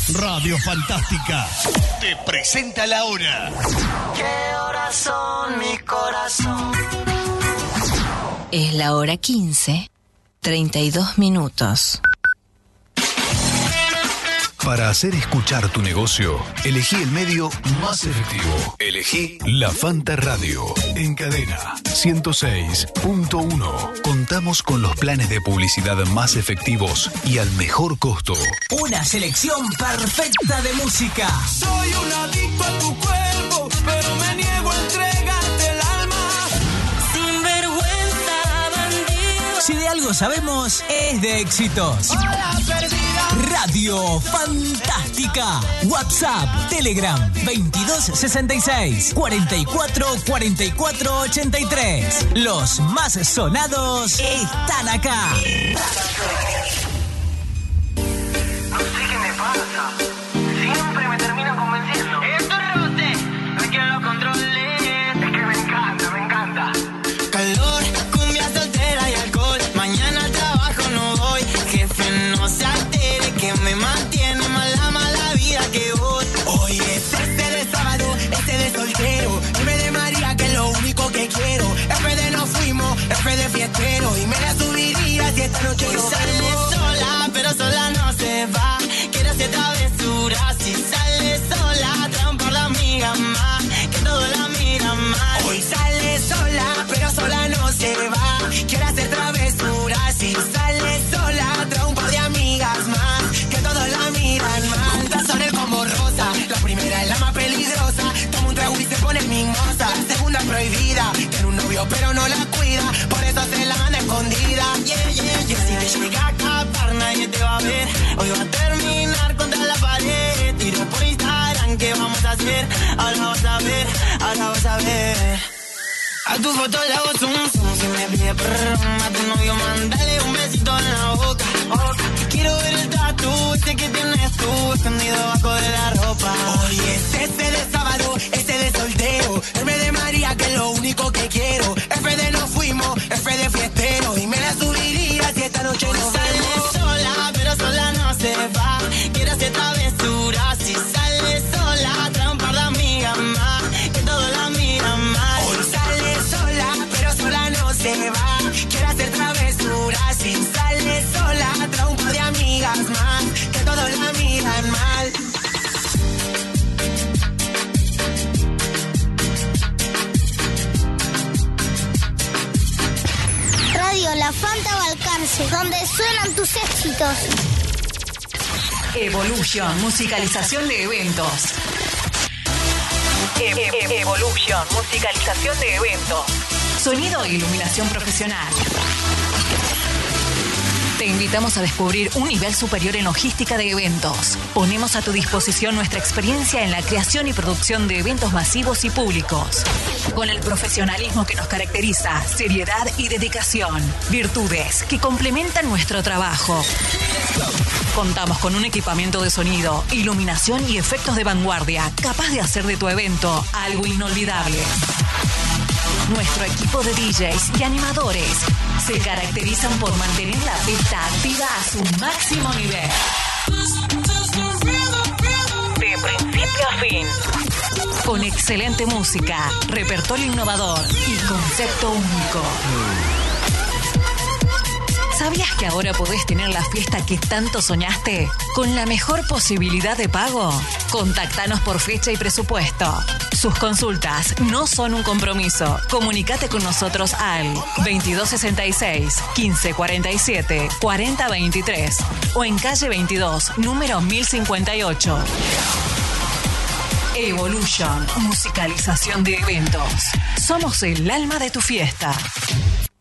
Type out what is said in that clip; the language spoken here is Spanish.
Radio Fantástica te presenta la hora. ¿Qué horas son, mi corazón? Es la hora 15, 32 minutos. Para hacer escuchar tu negocio, elegí el medio más efectivo. Elegí La Fanta Radio. En cadena 106.1. Contamos con los planes de publicidad más efectivos y al mejor costo. Una selección perfecta de música. Soy un adicto a tu cuerpo, pero me niego a entregarte el alma. Sin vergüenza, bandido. Si de algo sabemos, es de éxitos. Hola, perdida. Radio Fantástica. WhatsApp, Telegram, 2266 44 44 83. Los más sonados están acá. No sé qué me pasa. Siempre me termino convenciendo. Esto es roce, no hay quien lo controle. Es que me encanta. Calor, cumbia soltera y alcohol. Mañana al trabajo no voy. Jefe, no se altere, que me mantiene mala vida que vos. Hoy es este de sábado, este de soltero. M de María, que es lo único que quiero. F de no fuimos, F de fiestero. Y me la subiría si esta noche no sale sola, pero sola no se va. Quiero hacer travesuras. Si sale sola, trae un par de amigas más, que todos la miran mal. Hoy sale sola, pero sola no se va. Quiero hacer travesuras. Si sale sola, trae un par de amigas más, que todos la miran mal. Juntas son el como rosa, la primera es la más peligrosa. Toma un trago y se pone mimosa. La segunda es prohibida, tiene un novio pero no la cuida, por eso se la manda escondida. Yeah. Si te llega a escapar nadie te va a ver. Hoy va a terminar contra la pared. Tiro por Instagram, ¿qué vamos a hacer? Ahora vas a ver. A tu foto le hago zoom. Si me pide a tu novio mándale un besito en la boca. Quiero ver el tatu ese que tienes tú escondido bajo de la ropa. Hoy es ese de sábado, ese de soltero. M de María, que es lo único que quiero. F de no fuimos, F de fiestero. Y me la subiría si esta noche no sale sola, pero sola no se va. Quiero hacer travesuras. Si sale sola, trae un par de amigas más, que todos la miran mal. Hoy sale sola, pero sola no se va. Quiero hacer travesuras. Si sale sola, trae un par de amigas más, que todos la miran mal. Radio La Fanta Balcarce, donde suenan tus éxitos. Evolution, musicalización de eventos. Evolution, musicalización de eventos. Sonido e iluminación profesional. Te invitamos a descubrir un nivel superior en logística de eventos. Ponemos a tu disposición nuestra experiencia en la creación y producción de eventos masivos y públicos. Con el profesionalismo que nos caracteriza, seriedad y dedicación. Virtudes que complementan nuestro trabajo. Contamos con un equipamiento de sonido, iluminación y efectos de vanguardia, capaz de hacer de tu evento algo inolvidable. Nuestro equipo de DJs y animadores se caracterizan por mantener la pista activa a su máximo nivel. De principio a fin. Con excelente música, repertorio innovador y concepto único. ¿Sabías que ahora podés tener la fiesta que tanto soñaste con la mejor posibilidad de pago? Contactanos por fecha y presupuesto. Sus consultas no son un compromiso. Comunicate con nosotros al 2266 1547 4023 o en calle 22, número 1058. Evolution, musicalización de eventos. Somos el alma de tu fiesta.